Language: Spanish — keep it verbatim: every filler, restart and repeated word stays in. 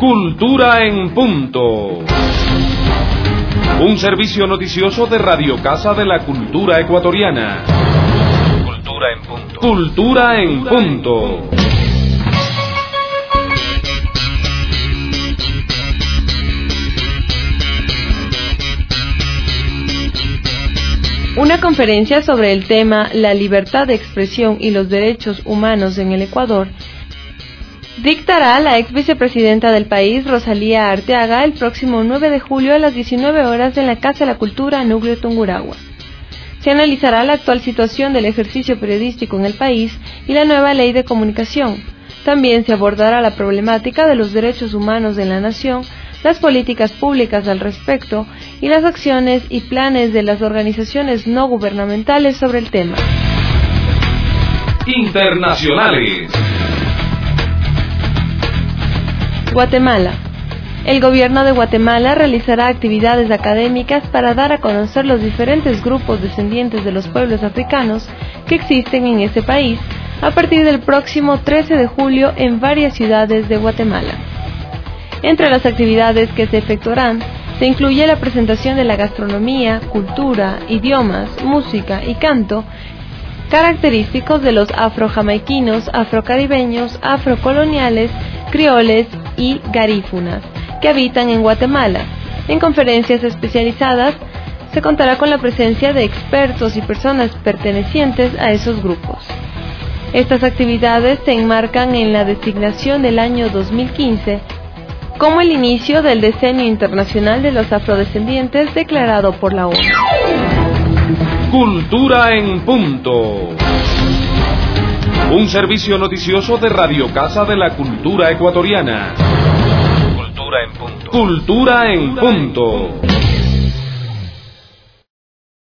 Cultura en punto. Un servicio noticioso de Radio Casa de la Cultura Ecuatoriana. Cultura en punto. Cultura en punto. Una conferencia sobre el tema La libertad de expresión y los derechos humanos en el Ecuador dictará la ex vicepresidenta del país, Rosalía Arteaga, el próximo nueve de julio a las diecinueve horas en la Casa de la Cultura, Núcleo Tungurahua. Se analizará la actual situación del ejercicio periodístico en el país y la nueva ley de comunicación. También se abordará la problemática de los derechos humanos en la nación, las políticas públicas al respecto y las acciones y planes de las organizaciones no gubernamentales sobre el tema. Internacionales. Guatemala. El gobierno de Guatemala realizará actividades académicas para dar a conocer los diferentes grupos descendientes de los pueblos africanos que existen en ese país a partir del próximo trece de julio en varias ciudades de Guatemala. Entre las actividades que se efectuarán se incluye la presentación de la gastronomía, cultura, idiomas, música y canto característicos de los afrojamaiquinos, afrocaribeños, afrocoloniales, crioles y garífunas que habitan en Guatemala. En conferencias especializadas se contará con la presencia de expertos y personas pertenecientes a esos grupos. Estas actividades se enmarcan en la designación del año dos mil quince como el inicio del Decenio Internacional de los Afrodescendientes declarado por la ONU. Cultura en punto. Un servicio noticioso de Radio Casa de la Cultura Ecuatoriana. Cultura en punto. Cultura en punto.